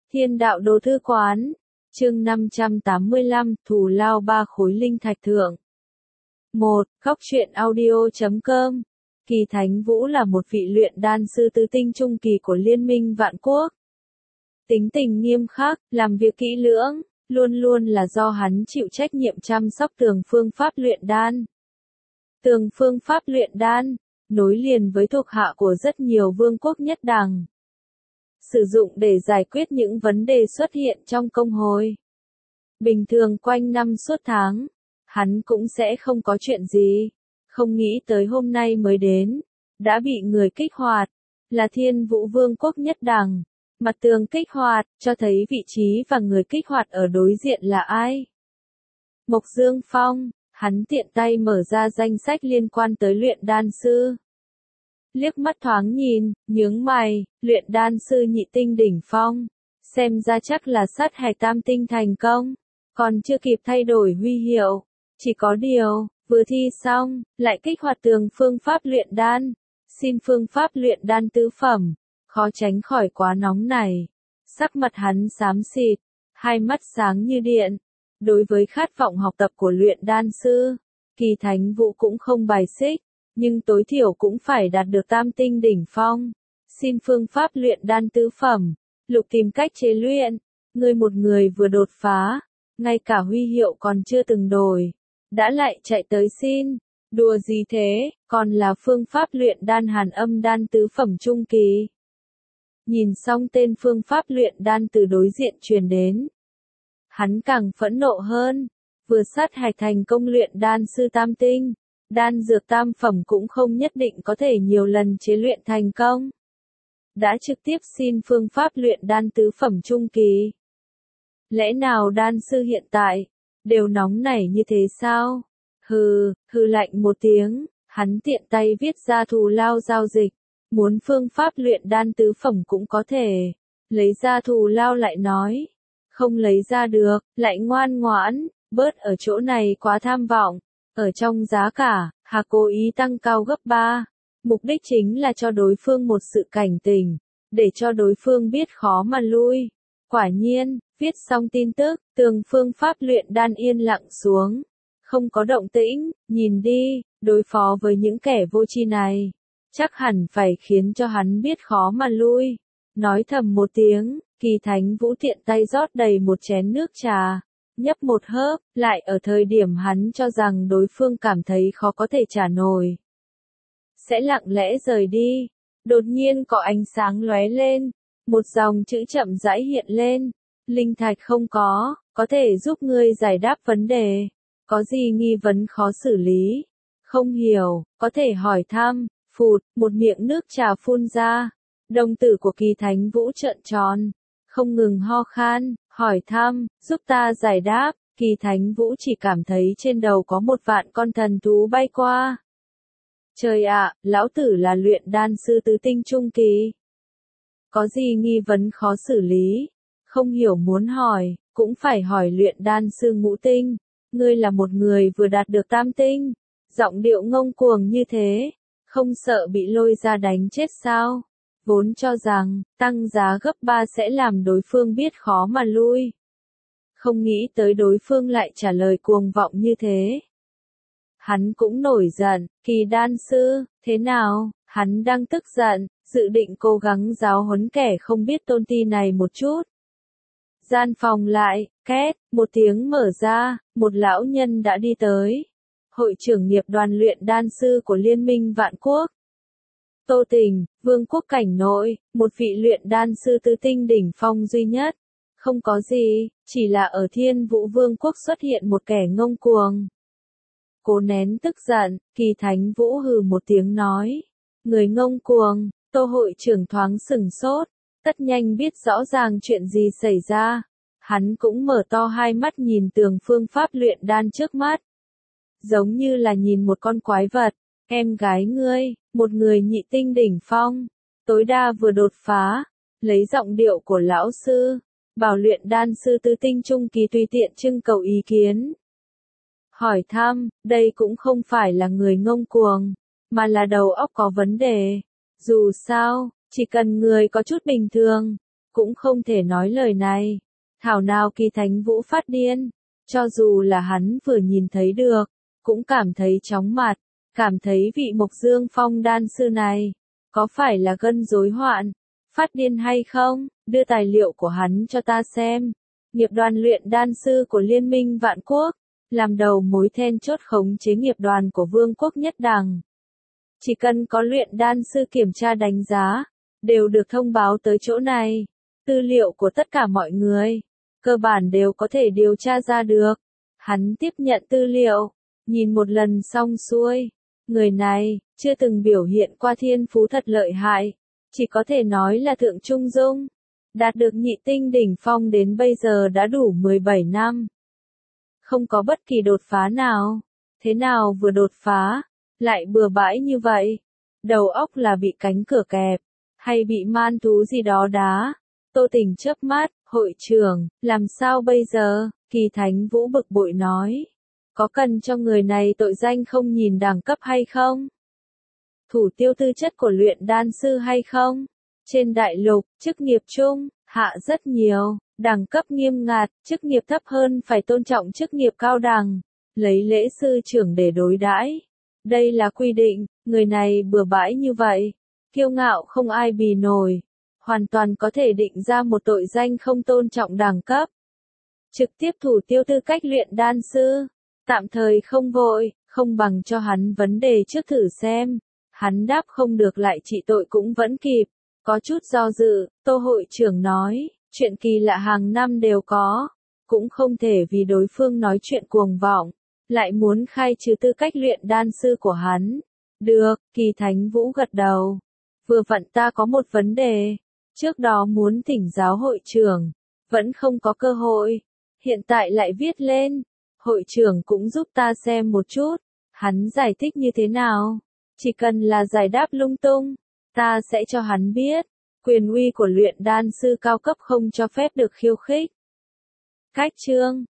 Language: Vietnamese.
Thiên đạo đồ thư quán, chương 585, thù lao 3 khối linh thạch thượng. 1. Góc truyện audio.com. Kỳ Thánh Vũ là một vị luyện đan sư tứ tinh trung kỳ của Liên minh Vạn Quốc. Tính tình nghiêm khắc, làm việc kỹ lưỡng, luôn luôn là do hắn chịu trách nhiệm chăm sóc tường phương pháp luyện đan. Tường phương pháp luyện đan, nối liền với thuộc hạ của rất nhiều vương quốc nhất đẳng. Sử dụng để giải quyết những vấn đề xuất hiện trong công hội. Bình thường quanh năm suốt tháng, hắn cũng sẽ không có chuyện gì. Không nghĩ tới hôm nay mới đến, đã bị người kích hoạt, là Thiên Vũ Vương quốc nhất đẳng. Mặt tường kích hoạt, cho thấy vị trí và người kích hoạt ở đối diện là ai. Mộc Dương Phong, hắn tiện tay mở ra danh sách liên quan tới luyện đan sư. Liếc mắt thoáng nhìn, nhướng mày, luyện đan sư nhị tinh đỉnh phong. Xem ra chắc là sát hạch tam tinh thành công. Còn chưa kịp thay đổi huy hiệu. Chỉ có điều, vừa thi xong, lại kích hoạt tường phương pháp luyện đan. Xin phương pháp luyện đan tứ phẩm. Khó tránh khỏi quá nóng này. Sắc mặt hắn xám xịt, hai mắt sáng như điện. Đối với khát vọng học tập của luyện đan sư, Kỳ Thánh Vũ cũng không bài xích. Nhưng tối thiểu cũng phải đạt được tam tinh đỉnh phong. Xin phương pháp luyện đan tứ phẩm, lục tìm cách chế luyện. Ngươi một người vừa đột phá, ngay cả huy hiệu còn chưa từng đổi, đã lại chạy tới xin. Đùa gì thế, còn là phương pháp luyện đan hàn âm đan tứ phẩm trung kỳ. Nhìn xong tên phương pháp luyện đan từ đối diện truyền đến. Hắn càng phẫn nộ hơn, vừa sát hạch thành công luyện đan sư tam tinh. Đan dược tam phẩm cũng không nhất định có thể nhiều lần chế luyện thành công. Đã trực tiếp xin phương pháp luyện đan tứ phẩm trung kỳ. Lẽ nào đan sư hiện tại, đều nóng nảy như thế sao? Hừ lạnh một tiếng, hắn tiện tay viết ra thù lao giao dịch. Muốn phương pháp luyện đan tứ phẩm cũng có thể. Lấy ra thù lao lại nói. Không lấy ra được, lại ngoan ngoãn, bớt ở chỗ này quá tham vọng. Ở trong giá cả, Hà cố ý tăng cao gấp 3. Mục đích chính là cho đối phương một sự cảnh tỉnh, để cho đối phương biết khó mà lui. Quả nhiên, viết xong tin tức, tường phương pháp luyện đan yên lặng xuống. Không có động tĩnh, nhìn đi, đối phó với những kẻ vô tri này. Chắc hẳn phải khiến cho hắn biết khó mà lui. Nói thầm một tiếng, Kỳ Thánh Vũ tiện tay rót đầy một chén nước trà. Nhấp một hớp, lại ở thời điểm hắn cho rằng đối phương cảm thấy khó có thể trả nổi. Sẽ lặng lẽ rời đi. Đột nhiên có ánh sáng lóe lên. Một dòng chữ chậm rãi hiện lên. Linh thạch không có thể giúp ngươi giải đáp vấn đề. Có gì nghi vấn khó xử lý? Không hiểu, có thể hỏi thăm. Phụt, một miệng nước trà phun ra. Đồng tử của Kỳ Thánh Vũ trợn tròn. Không ngừng ho khan, hỏi thăm, giúp ta giải đáp. Kỳ Thánh Vũ chỉ cảm thấy trên đầu có một vạn con thần thú bay qua. Trời ạ, lão tử là luyện đan sư tứ tinh trung kỳ. Có gì nghi vấn khó xử lý? Không hiểu muốn hỏi, cũng phải hỏi luyện đan sư ngũ tinh. Ngươi là một người vừa đạt được tam tinh. Giọng điệu ngông cuồng như thế, không sợ bị lôi ra đánh chết sao? Vốn cho rằng, tăng giá gấp 3 sẽ làm đối phương biết khó mà lui. Không nghĩ tới đối phương lại trả lời cuồng vọng như thế. Hắn cũng nổi giận, Kỳ đan sư, thế nào? Hắn đang tức giận, dự định cố gắng giáo huấn kẻ không biết tôn ti này một chút. Gian phòng lại, két, một tiếng mở ra, một lão nhân đã đi tới. Hội trưởng nghiệp đoàn luyện đan sư của Liên minh Vạn Quốc. Tô Tình, Vương quốc cảnh nội, một vị luyện đan sư tứ tinh đỉnh phong duy nhất. Không có gì, chỉ là ở Thiên Vũ Vương quốc xuất hiện một kẻ ngông cuồng. Cố nén tức giận, Kỳ Thánh Vũ hừ một tiếng nói. Người ngông cuồng, Tô hội trưởng thoáng sửng sốt, tất nhanh biết rõ ràng chuyện gì xảy ra. Hắn cũng mở to hai mắt nhìn tường phương pháp luyện đan trước mắt. Giống như là nhìn một con quái vật. Em gái ngươi, một người nhị tinh đỉnh phong, tối đa vừa đột phá, lấy giọng điệu của lão sư, bảo luyện đan sư tứ tinh trung kỳ tùy tiện trưng cầu ý kiến. Hỏi thăm, đây cũng không phải là người ngông cuồng, mà là đầu óc có vấn đề. Dù sao, chỉ cần người có chút bình thường, cũng không thể nói lời này. Thảo nào Kỳ Thánh Vũ phát điên, cho dù là hắn vừa nhìn thấy được, cũng cảm thấy chóng mặt, cảm thấy vị Mộc Dương Phong đan sư này, có phải là gân rối hoạn, phát điên hay không, đưa tài liệu của hắn cho ta xem. Nghiệp đoàn luyện đan sư của Liên minh Vạn Quốc, làm đầu mối then chốt khống chế nghiệp đoàn của Vương quốc Nhất Đằng. Chỉ cần có luyện đan sư kiểm tra đánh giá, đều được thông báo tới chỗ này. Tư liệu của tất cả mọi người, cơ bản đều có thể điều tra ra được. Hắn tiếp nhận tư liệu, nhìn một lần xong xuôi. Người này, chưa từng biểu hiện qua thiên phú thật lợi hại, chỉ có thể nói là thượng trung dung. Đạt được nhị tinh đỉnh phong đến bây giờ đã đủ 17 năm. Không có bất kỳ đột phá nào. Thế nào vừa đột phá, lại bừa bãi như vậy? Đầu óc là bị cánh cửa kẹp, hay bị man thú gì đó đá? Tô Tình chớp mắt, hội trưởng, làm sao bây giờ? Kỳ Thánh Vũ bực bội nói. Có cần cho người này tội danh không nhìn đẳng cấp hay không? Thủ tiêu tư chất của luyện đan sư hay không? Trên đại lục, chức nghiệp chung, hạ rất nhiều, đẳng cấp nghiêm ngặt, chức nghiệp thấp hơn phải tôn trọng chức nghiệp cao đẳng, lấy lễ sư trưởng để đối đãi. Đây là quy định, người này bừa bãi như vậy, kiêu ngạo không ai bì nổi, hoàn toàn có thể định ra một tội danh không tôn trọng đẳng cấp. Trực tiếp thủ tiêu tư cách luyện đan sư, tạm thời không vội, không bằng cho hắn vấn đề trước thử xem. Hắn đáp không được lại trị tội cũng vẫn kịp. Có chút do dự, Tô hội trưởng nói, chuyện kỳ lạ hàng năm đều có, cũng không thể vì đối phương nói chuyện cuồng vọng, lại muốn khai trừ tư cách luyện đan sư của hắn. Được, Kỳ Thánh Vũ gật đầu. Vừa vặn ta có một vấn đề, trước đó muốn thỉnh giáo hội trưởng, vẫn không có cơ hội, hiện tại lại viết lên, hội trưởng cũng giúp ta xem một chút, hắn giải thích như thế nào, chỉ cần là giải đáp lung tung, ta sẽ cho hắn biết, quyền uy của luyện đan sư cao cấp không cho phép được khiêu khích. Cách chương